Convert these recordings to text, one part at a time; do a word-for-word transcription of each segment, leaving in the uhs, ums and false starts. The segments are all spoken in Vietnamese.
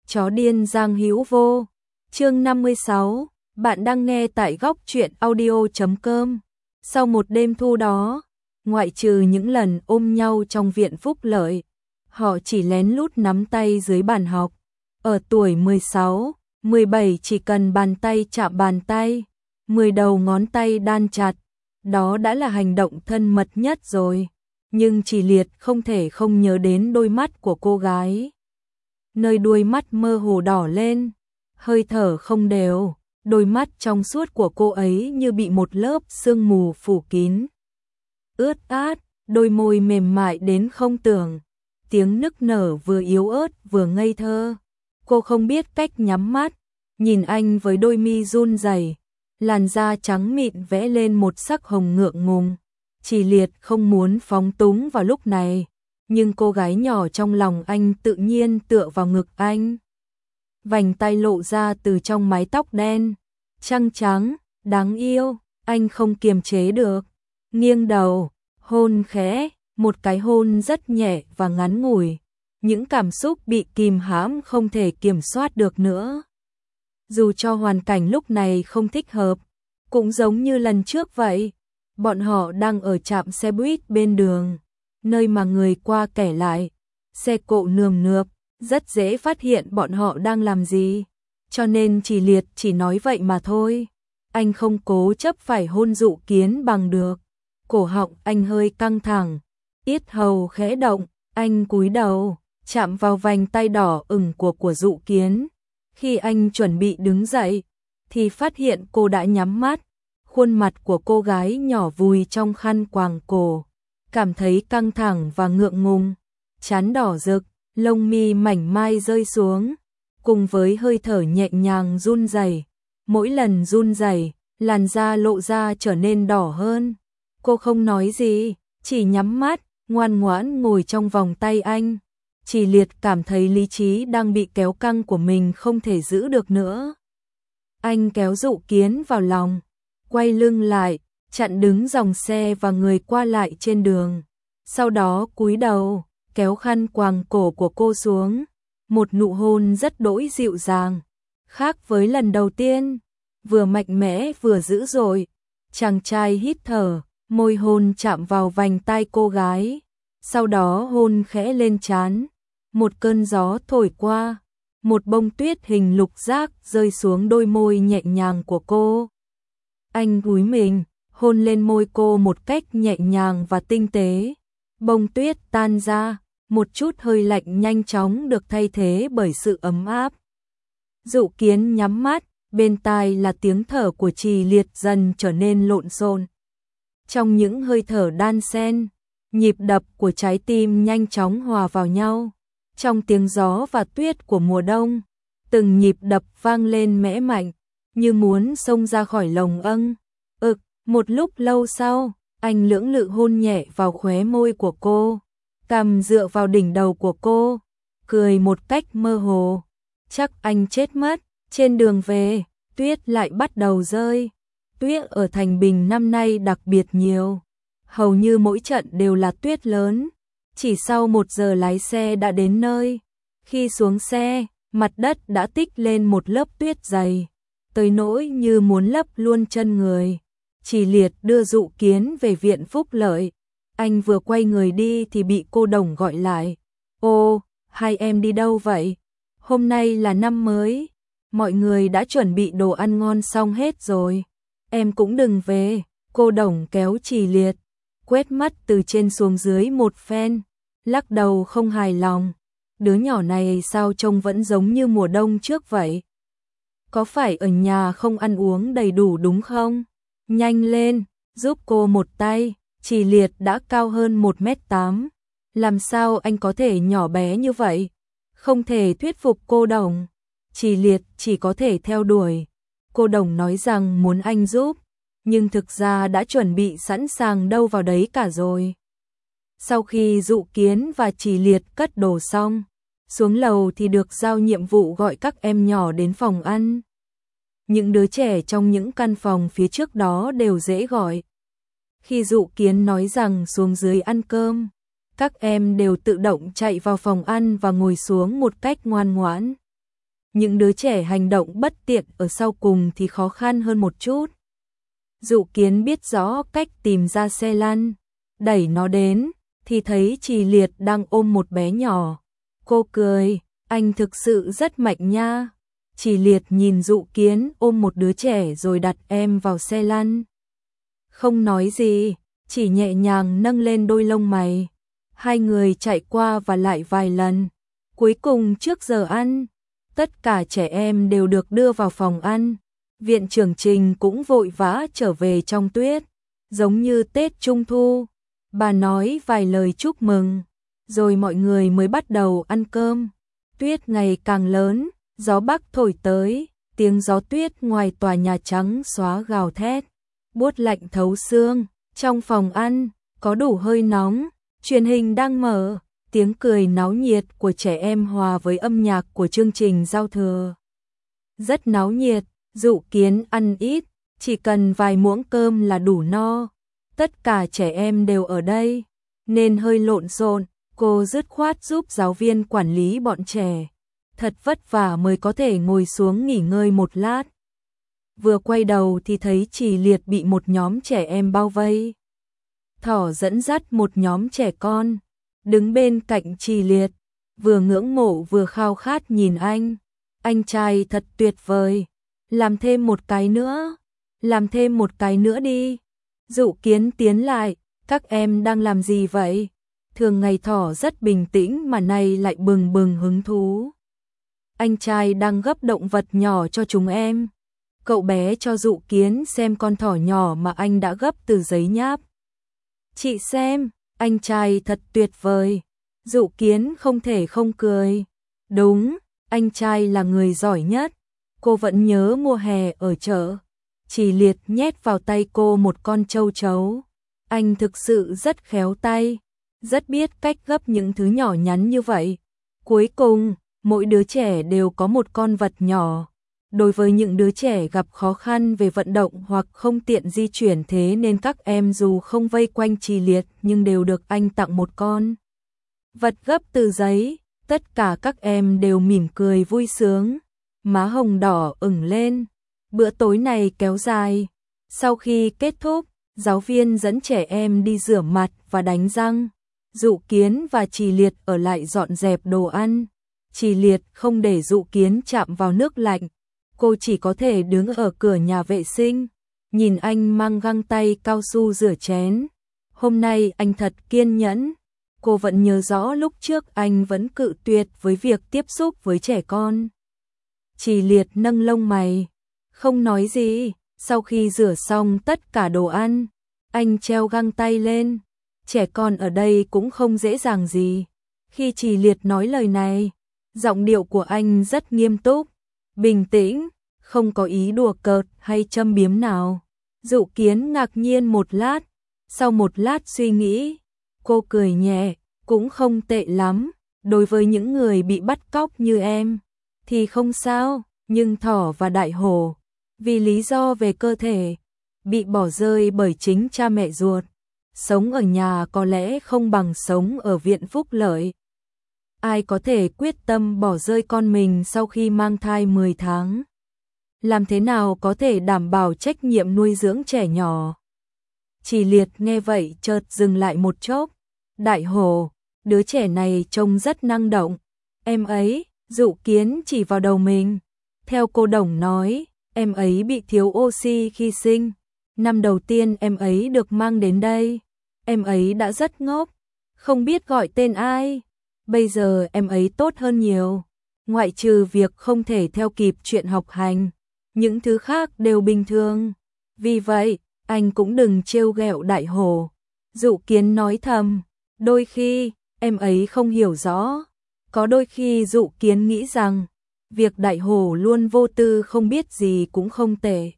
Chó điên Giang Hữu Vô. Chương năm mươi sáu, bạn đang nghe tại góc truyện audio chấm com. Sau một đêm thu đó, ngoại trừ những lần ôm nhau trong viện phúc lợi, họ chỉ lén lút nắm tay dưới bàn học. Ở tuổi mười sáu, mười bảy chỉ cần bàn tay chạm bàn tay, mười đầu ngón tay đan chặt, đó đã là hành động thân mật nhất rồi. Nhưng Chỉ Liệt không thể không nhớ đến đôi mắt của cô gái. Nơi đuôi mắt mơ hồ đỏ lên, hơi thở không đều, đôi mắt trong suốt của cô ấy như bị một lớp sương mù phủ kín. Ướt át, đôi môi mềm mại đến không tưởng, tiếng nức nở vừa yếu ớt vừa ngây thơ. Cô không biết cách nhắm mắt, nhìn anh với đôi mi run rẩy, làn da trắng mịn vẽ lên một sắc hồng ngượng ngùng. Chỉ Liệt không muốn phóng túng vào lúc này, nhưng cô gái nhỏ trong lòng anh tự nhiên tựa vào ngực anh. Vành tay lộ ra từ trong mái tóc đen, trắng trắng, đáng yêu, anh không kiềm chế được. Nghiêng đầu, hôn khẽ, một cái hôn rất nhẹ và ngắn ngủi. Những cảm xúc bị kìm hãm không thể kiểm soát được nữa. Dù cho hoàn cảnh lúc này không thích hợp, cũng giống như lần trước vậy. Bọn họ đang ở trạm xe buýt bên đường, nơi mà người qua kẻ lại, xe cộ nườm nượp, rất dễ phát hiện bọn họ đang làm gì. Cho nên Chỉ Liệt chỉ nói vậy mà thôi. Anh không cố chấp phải hôn Dụ Kiến bằng được. Cổ họng anh hơi căng thẳng, yết hầu khẽ động, anh cúi đầu, chạm vào vành tay đỏ ửng của của Dụ Kiến. Khi anh chuẩn bị đứng dậy, thì phát hiện cô đã nhắm mắt. Khuôn mặt của cô gái nhỏ vùi trong khăn quàng cổ, cảm thấy căng thẳng và ngượng ngùng, trán đỏ rực, lông mi mảnh mai rơi xuống, cùng với hơi thở nhẹ nhàng run rẩy. Mỗi lần run rẩy, làn da lộ ra trở nên đỏ hơn. Cô không nói gì, chỉ nhắm mắt, ngoan ngoãn ngồi trong vòng tay anh. Chỉ Liệt cảm thấy lý trí đang bị kéo căng của mình không thể giữ được nữa. Anh kéo Dụ Kiến vào lòng, quay lưng lại, chặn đứng dòng xe và người qua lại trên đường. Sau đó cúi đầu, kéo khăn quàng cổ của cô xuống. Một nụ hôn rất đỗi dịu dàng, khác với lần đầu tiên, vừa mạnh mẽ vừa dữ dội. Chàng trai hít thở, môi hôn chạm vào vành tai cô gái, sau đó hôn khẽ lên trán. Một cơn gió thổi qua, một bông tuyết hình lục giác rơi xuống đôi môi nhẹ nhàng của cô. Anh cúi mình, hôn lên môi cô một cách nhẹ nhàng và tinh tế. Bông tuyết tan ra, một chút hơi lạnh nhanh chóng được thay thế bởi sự ấm áp. Dụ Kiến nhắm mắt, bên tai là tiếng thở của Chỉ Liệt dần trở nên lộn xộn. Trong những hơi thở đan xen, nhịp đập của trái tim nhanh chóng hòa vào nhau. Trong tiếng gió và tuyết của mùa đông, từng nhịp đập vang lên mẽ mạnh, như muốn xông ra khỏi lồng âng. Ực, một lúc lâu sau, anh lưỡng lự hôn nhẹ vào khóe môi của cô, cằm dựa vào đỉnh đầu của cô, cười một cách mơ hồ. Chắc anh chết mất. Trên đường về, tuyết lại bắt đầu rơi. Tuyết ở Thành Bình năm nay đặc biệt nhiều, hầu như mỗi trận đều là tuyết lớn. Chỉ sau một giờ lái xe đã đến nơi. Khi xuống xe, mặt đất đã tích lên một lớp tuyết dày, tới nỗi như muốn lấp luôn chân người. Chỉ Liệt đưa Dụ Kiến về viện phúc lợi. Anh vừa quay người đi thì bị cô Đồng gọi lại. Ô, hai em đi đâu vậy? Hôm nay là năm mới, mọi người đã chuẩn bị đồ ăn ngon xong hết rồi. Em cũng đừng về. Cô Đồng kéo Chỉ Liệt, quét mắt từ trên xuống dưới một phen, lắc đầu không hài lòng. Đứa nhỏ này sao trông vẫn giống như mùa đông trước vậy? Có phải ở nhà không ăn uống đầy đủ đúng không? Nhanh lên, giúp cô một tay. Chỉ Liệt đã cao hơn một mét tám. Làm sao anh có thể nhỏ bé như vậy? Không thể thuyết phục cô Đồng. Chỉ Liệt chỉ có thể theo đuổi. Cô Đồng nói rằng muốn anh giúp, nhưng thực ra đã chuẩn bị sẵn sàng đâu vào đấy cả rồi. Sau khi Dụ Kiến và Chỉ Liệt cất đồ xong, xuống lầu thì được giao nhiệm vụ gọi các em nhỏ đến phòng ăn. Những đứa trẻ trong những căn phòng phía trước đó đều dễ gọi. Khi Dụ Kiến nói rằng xuống dưới ăn cơm, các em đều tự động chạy vào phòng ăn và ngồi xuống một cách ngoan ngoãn. những đứa trẻ hành động bất tiện ở sau cùng thì khó khăn hơn một chút. Dụ Kiến biết rõ cách tìm ra xe lăn, đẩy nó đến, thì thấy Trì Liệt đang ôm một bé nhỏ. Cô cười, anh thực sự rất mạnh nha. Trì Liệt nhìn Dụ Kiến ôm một đứa trẻ rồi đặt em vào xe lăn. Không nói gì, chỉ nhẹ nhàng nâng lên đôi lông mày. Hai người chạy qua và lại vài lần. Cuối cùng trước giờ ăn, tất cả trẻ em đều được đưa vào phòng ăn. Viện trưởng Trình cũng vội vã trở về trong tuyết, giống như Tết Trung Thu. Bà nói vài lời chúc mừng, rồi mọi người mới bắt đầu ăn cơm. Tuyết ngày càng lớn, gió bắc thổi tới, tiếng gió tuyết ngoài tòa nhà trắng xóa gào thét, buốt lạnh thấu xương. Trong phòng ăn, có đủ hơi nóng, truyền hình đang mở, tiếng cười náo nhiệt của trẻ em hòa với âm nhạc của chương trình giao thừa. Rất náo nhiệt, Dụ Kiến ăn ít, chỉ cần vài muỗng cơm là đủ no. Tất cả trẻ em đều ở đây, nên hơi lộn xộn, cô dứt khoát giúp giáo viên quản lý bọn trẻ. Thật vất vả mới có thể ngồi xuống nghỉ ngơi một lát. Vừa quay đầu thì thấy Trì Liệt bị một nhóm trẻ em bao vây. Thỏ dẫn dắt một nhóm trẻ con, đứng bên cạnh Trì Liệt, vừa ngưỡng mộ vừa khao khát nhìn anh. Anh trai thật tuyệt vời, làm thêm một cái nữa, làm thêm một cái nữa đi. Dụ Kiến tiến lại, các em đang làm gì vậy? Thường ngày Thỏ rất bình tĩnh mà nay lại bừng bừng hứng thú. Anh trai đang gấp động vật nhỏ cho chúng em. Cậu bé cho Dụ Kiến xem con thỏ nhỏ mà anh đã gấp từ giấy nháp. Chị xem, anh trai thật tuyệt vời. Dụ Kiến không thể không cười. Đúng, anh trai là người giỏi nhất. Cô vẫn nhớ mùa hè ở chợ, Trì Liệt nhét vào tay cô một con châu chấu. Anh thực sự rất khéo tay, rất biết cách gấp những thứ nhỏ nhắn như vậy. Cuối cùng, mỗi đứa trẻ đều có một con vật nhỏ. Đối với những đứa trẻ gặp khó khăn về vận động hoặc không tiện di chuyển, thế nên các em dù không vây quanh Trì Liệt nhưng đều được anh tặng một con vật gấp từ giấy. Tất cả các em đều mỉm cười vui sướng, má hồng đỏ ửng lên. Bữa tối này kéo dài. Sau khi kết thúc, giáo viên dẫn trẻ em đi rửa mặt và đánh răng. Dụ Kiến và Trì Liệt ở lại dọn dẹp đồ ăn. Trì Liệt không để Dụ Kiến chạm vào nước lạnh. Cô chỉ có thể đứng ở cửa nhà vệ sinh, nhìn anh mang găng tay cao su rửa chén. Hôm nay anh thật kiên nhẫn. Cô vẫn nhớ rõ lúc trước anh vẫn cự tuyệt với việc tiếp xúc với trẻ con. Trì Liệt nâng lông mày, không nói gì. Sau khi rửa xong tất cả đồ ăn, anh treo găng tay lên. Trẻ con ở đây cũng không dễ dàng gì. Khi Trì Liệt nói lời này, giọng điệu của anh rất nghiêm túc, bình tĩnh, không có ý đùa cợt hay châm biếm nào. Dụ Kiến ngạc nhiên một lát, sau một lát suy nghĩ, cô cười nhẹ, cũng không tệ lắm. Đối với những người bị bắt cóc như em thì không sao, nhưng Thỏ và Đại Hổ, vì lý do về cơ thể, bị bỏ rơi bởi chính cha mẹ ruột. Sống ở nhà có lẽ không bằng sống ở viện phúc lợi. Ai có thể quyết tâm bỏ rơi con mình sau khi mang thai mười tháng? Làm thế nào có thể đảm bảo trách nhiệm nuôi dưỡng trẻ nhỏ? Trì Liệt nghe vậy chợt dừng lại một chốc. Đại Hổ, đứa trẻ này trông rất năng động. Em ấy, Dụ Kiến chỉ vào đầu mình. Theo cô Đồng nói, em ấy bị thiếu oxy khi sinh. Năm đầu tiên em ấy được mang đến đây, em ấy đã rất ngốc, không biết gọi tên ai. Bây giờ em ấy tốt hơn nhiều, ngoại trừ việc không thể theo kịp chuyện học hành, những thứ khác đều bình thường. Vì vậy, anh cũng đừng trêu ghẹo Đại Hổ. Dụ Kiến nói thầm, đôi khi, em ấy không hiểu rõ. Có đôi khi Dụ Kiến nghĩ rằng, việc Đại Hổ luôn vô tư không biết gì cũng không tệ.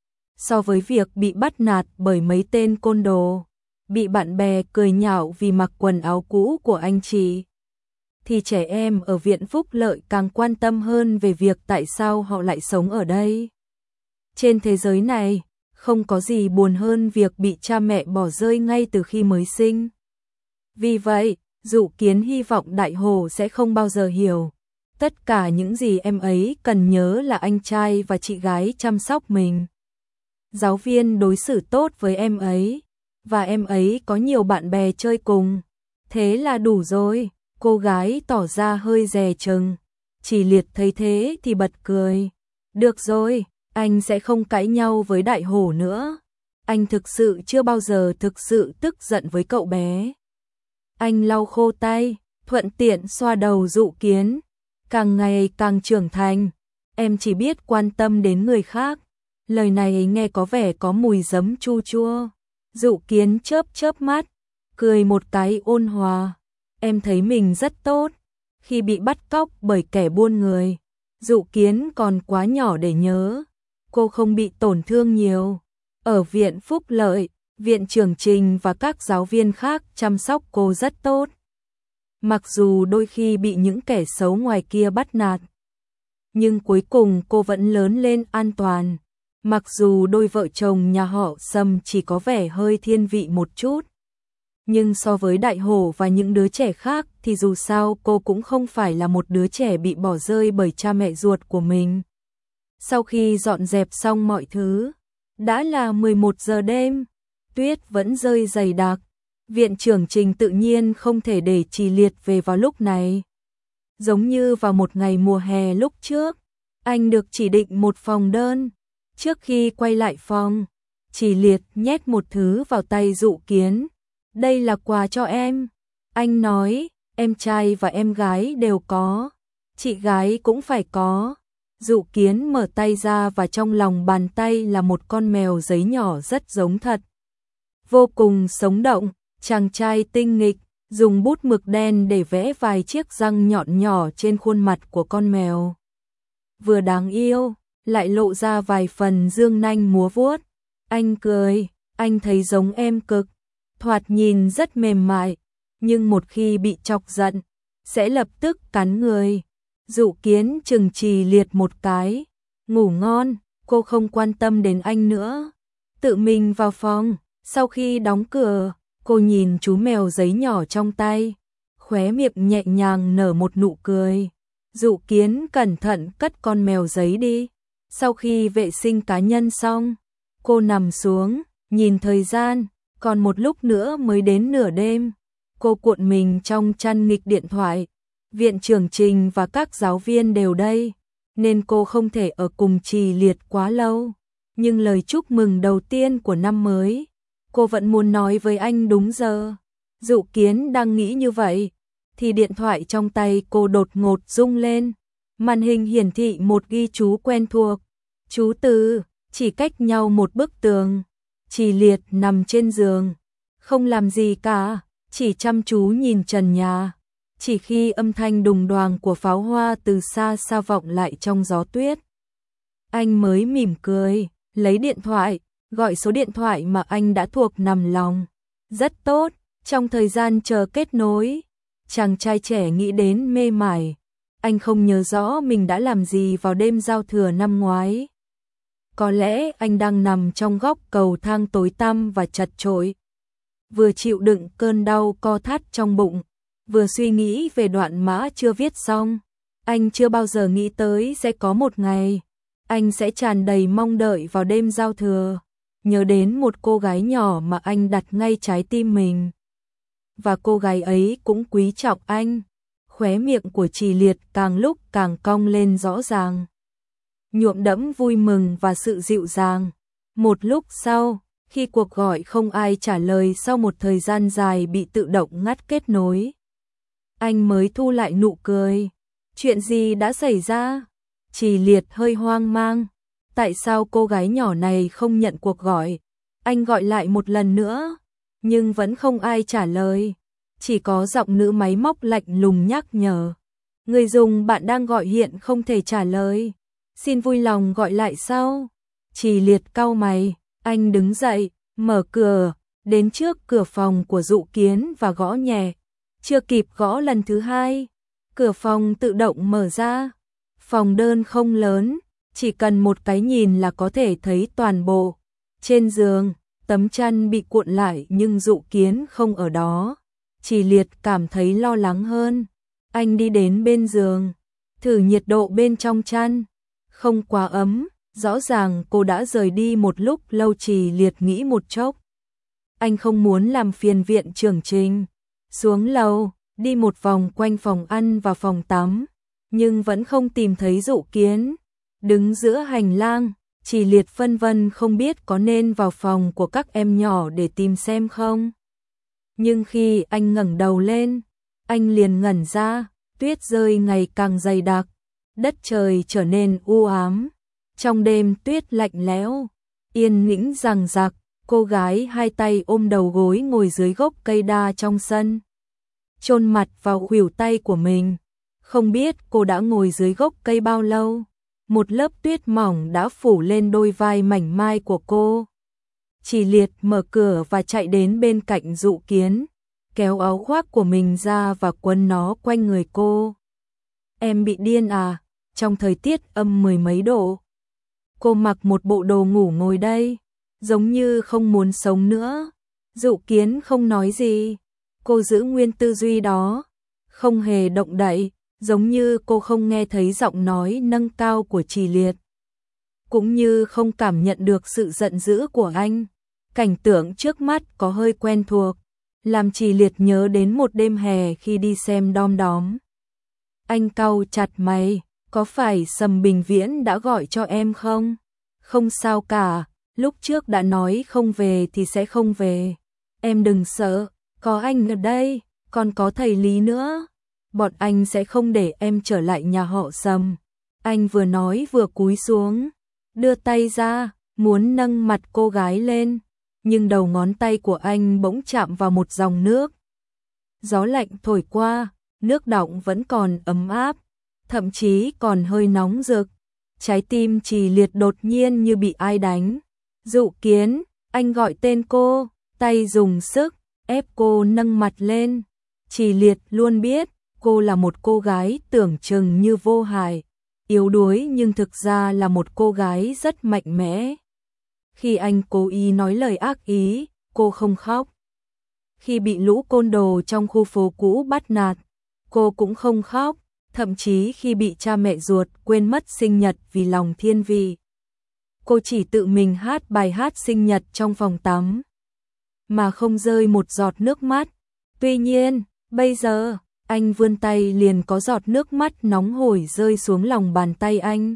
So với việc bị bắt nạt bởi mấy tên côn đồ, bị bạn bè cười nhạo vì mặc quần áo cũ của anh chị, thì trẻ em ở viện phúc lợi càng quan tâm hơn về việc tại sao họ lại sống ở đây. Trên thế giới này, không có gì buồn hơn việc bị cha mẹ bỏ rơi ngay từ khi mới sinh. Vì vậy, Dụ Kiến hy vọng Đại Hổ sẽ không bao giờ hiểu. Tất cả những gì em ấy cần nhớ là anh trai và chị gái chăm sóc mình. Giáo viên đối xử tốt với em ấy, và em ấy có nhiều bạn bè chơi cùng. Thế là đủ rồi, cô gái tỏ ra hơi dè chừng. Chỉ Liệt thấy thế thì bật cười. Được rồi, anh sẽ không cãi nhau với Đại Hổ nữa. Anh thực sự chưa bao giờ thực sự tức giận với cậu bé. Anh lau khô tay, thuận tiện xoa đầu Dụ Kiến. Càng ngày càng trưởng thành, em chỉ biết quan tâm đến người khác. Lời này nghe có vẻ có mùi giấm chua chua. Dụ Kiến chớp chớp mắt, cười một cái ôn hòa. Em thấy mình rất tốt. Khi bị bắt cóc bởi kẻ buôn người, Dụ Kiến còn quá nhỏ để nhớ. Cô không bị tổn thương nhiều. Ở viện Phúc Lợi, viện trưởng Trình và các giáo viên khác chăm sóc cô rất tốt. Mặc dù đôi khi bị những kẻ xấu ngoài kia bắt nạt, nhưng cuối cùng cô vẫn lớn lên an toàn. Mặc dù đôi vợ chồng nhà họ Sâm chỉ có vẻ hơi thiên vị một chút, nhưng so với Đại Hổ và những đứa trẻ khác thì dù sao cô cũng không phải là một đứa trẻ bị bỏ rơi bởi cha mẹ ruột của mình. Sau khi dọn dẹp xong mọi thứ, đã là mười một giờ đêm, tuyết vẫn rơi dày đặc. Viện trưởng Trình tự nhiên không thể để Trì Liệt về vào lúc này. Giống như vào một ngày mùa hè lúc trước, anh được chỉ định một phòng đơn. Trước khi quay lại phòng, Trì Liệt nhét một thứ vào tay Dụ Kiến. Đây là quà cho em. Anh nói, em trai và em gái đều có, chị gái cũng phải có. Dụ Kiến mở tay ra và trong lòng bàn tay là một con mèo giấy nhỏ rất giống thật. Vô cùng sống động, chàng trai tinh nghịch, dùng bút mực đen để vẽ vài chiếc răng nhọn nhỏ trên khuôn mặt của con mèo. Vừa đáng yêu, lại lộ ra vài phần dương nanh múa vuốt. Anh cười, anh thấy giống em cực, thoạt nhìn rất mềm mại, nhưng một khi bị chọc giận, sẽ lập tức cắn người. Dụ Kiến chừng Trì Liệt một cái, ngủ ngon, cô không quan tâm đến anh nữa. Tự mình vào phòng, sau khi đóng cửa, cô nhìn chú mèo giấy nhỏ trong tay, khóe miệng nhẹ nhàng nở một nụ cười. Dụ Kiến cẩn thận cất con mèo giấy đi. Sau khi vệ sinh cá nhân xong, cô nằm xuống, nhìn thời gian, còn một lúc nữa mới đến nửa đêm. Cô cuộn mình trong chăn nghịch điện thoại. Viện trưởng Trình và các giáo viên đều đây, nên cô không thể ở cùng Trì Liệt quá lâu. Nhưng lời chúc mừng đầu tiên của năm mới, cô vẫn muốn nói với anh đúng giờ. Dụ Kiến đang nghĩ như vậy, thì điện thoại trong tay cô đột ngột rung lên. Màn hình hiển thị một ghi chú quen thuộc. Chú Từ, chỉ cách nhau một bức tường. Trì Liệt nằm trên giường, không làm gì cả, chỉ chăm chú nhìn trần nhà. Chỉ khi âm thanh đùng đoàng của pháo hoa từ xa xa vọng lại trong gió tuyết, anh mới mỉm cười, lấy điện thoại, gọi số điện thoại mà anh đã thuộc nằm lòng. Rất tốt, trong thời gian chờ kết nối, chàng trai trẻ nghĩ đến mê mải. Anh không nhớ rõ mình đã làm gì vào đêm giao thừa năm ngoái. Có lẽ anh đang nằm trong góc cầu thang tối tăm và chật chội, vừa chịu đựng cơn đau co thắt trong bụng, vừa suy nghĩ về đoạn mã chưa viết xong. Anh chưa bao giờ nghĩ tới sẽ có một ngày anh sẽ tràn đầy mong đợi vào đêm giao thừa, nhớ đến một cô gái nhỏ mà anh đặt ngay trái tim mình. Và cô gái ấy cũng quý trọng anh. Khóe miệng của Trì Liệt càng lúc càng cong lên rõ ràng, nhuộm đẫm vui mừng và sự dịu dàng. Một lúc sau, khi cuộc gọi không ai trả lời sau một thời gian dài bị tự động ngắt kết nối, anh mới thu lại nụ cười. Chuyện gì đã xảy ra? Trì Liệt hơi hoang mang. Tại sao cô gái nhỏ này không nhận cuộc gọi? Anh gọi lại một lần nữa, nhưng vẫn không ai trả lời. Chỉ có giọng nữ máy móc lạnh lùng nhắc nhở. Người dùng bạn đang gọi hiện không thể trả lời. Xin vui lòng gọi lại sau. Trì Liệt cau mày, anh đứng dậy, mở cửa, đến trước cửa phòng của Dụ Kiến và gõ nhẹ. Chưa kịp gõ lần thứ hai, cửa phòng tự động mở ra. Phòng đơn không lớn, chỉ cần một cái nhìn là có thể thấy toàn bộ. Trên giường, tấm chăn bị cuộn lại nhưng Dụ Kiến không ở đó. Trì Liệt cảm thấy lo lắng hơn. Anh đi đến bên giường, thử nhiệt độ bên trong chăn, không quá ấm, rõ ràng cô đã rời đi một lúc lâu. Trì Liệt nghĩ một chốc. Anh không muốn làm phiền viện trưởng Trình. Xuống lầu, đi một vòng quanh phòng ăn và phòng tắm, nhưng vẫn không tìm thấy Dụ Kiến. Đứng giữa hành lang, Trì Liệt phân vân không biết có nên vào phòng của các em nhỏ để tìm xem không. Nhưng khi anh ngẩng đầu lên, anh liền ngẩn ra, tuyết rơi ngày càng dày đặc, đất trời trở nên u ám. Trong đêm tuyết lạnh lẽo, yên tĩnh rằng rặc, cô gái hai tay ôm đầu gối ngồi dưới gốc cây đa trong sân, chôn mặt vào khuỷu tay của mình. Không biết cô đã ngồi dưới gốc cây bao lâu, một lớp tuyết mỏng đã phủ lên đôi vai mảnh mai của cô. Trì Liệt mở cửa và chạy đến bên cạnh Dụ Kiến, kéo áo khoác của mình ra và quấn nó quanh người cô. Em bị điên à? Trong thời tiết âm mười mấy độ, cô mặc một bộ đồ ngủ ngồi đây, giống như không muốn sống nữa. Dụ Kiến không nói gì, cô giữ nguyên tư duy đó, không hề động đậy, giống như cô không nghe thấy giọng nói nâng cao của Trì Liệt, cũng như không cảm nhận được sự giận dữ của anh. Cảnh tượng trước mắt có hơi quen thuộc, làm Trì Liệt nhớ đến một đêm hè khi đi xem Đom Đóm. Anh cau chặt mày, có phải Sầm Bình Viễn đã gọi cho em không? Không sao cả, lúc trước đã nói không về thì sẽ không về. Em đừng sợ, có anh ở đây, còn có thầy Lý nữa. Bọn anh sẽ không để em trở lại nhà họ Sầm. Anh vừa nói vừa cúi xuống, đưa tay ra, muốn nâng mặt cô gái lên, nhưng đầu ngón tay của anh bỗng chạm vào một dòng nước. Gió lạnh thổi qua, nước đọng vẫn còn ấm áp, thậm chí còn hơi nóng rực. Trái tim Trì Liệt đột nhiên như bị ai đánh. Dụ Kiến, anh gọi tên cô, tay dùng sức, ép cô nâng mặt lên. Trì Liệt luôn biết, cô là một cô gái tưởng chừng như vô hại, yếu đuối nhưng thực ra là một cô gái rất mạnh mẽ. Khi anh cố ý nói lời ác ý, cô không khóc. Khi bị lũ côn đồ trong khu phố cũ bắt nạt, cô cũng không khóc. Thậm chí khi bị cha mẹ ruột quên mất sinh nhật vì lòng thiên vị, cô chỉ tự mình hát bài hát sinh nhật trong phòng tắm, mà không rơi một giọt nước mắt. Tuy nhiên, bây giờ, anh vươn tay liền có giọt nước mắt nóng hổi rơi xuống lòng bàn tay anh.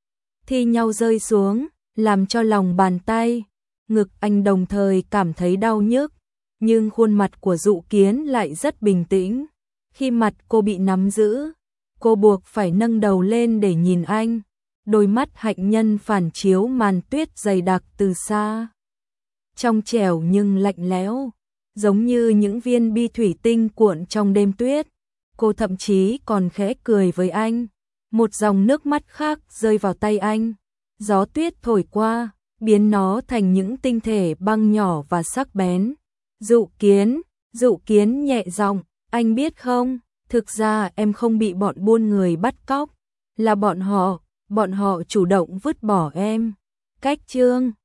Thi nhau rơi xuống, làm cho lòng bàn tay, ngực anh đồng thời cảm thấy đau nhức, nhưng khuôn mặt của Dụ Kiến lại rất bình tĩnh. Khi mặt cô bị nắm giữ, cô buộc phải nâng đầu lên để nhìn anh, đôi mắt hạnh nhân phản chiếu màn tuyết dày đặc từ xa. Trong trẻo nhưng lạnh lẽo, giống như những viên bi thủy tinh cuộn trong đêm tuyết. Cô thậm chí còn khẽ cười với anh. Một dòng nước mắt khác rơi vào tay anh. Gió tuyết thổi qua, biến nó thành những tinh thể băng nhỏ và sắc bén. Dụ Kiến, Dụ Kiến nhẹ giọng, anh biết không? Thực ra em không bị bọn buôn người bắt cóc, là bọn họ, bọn họ chủ động vứt bỏ em. Cách chương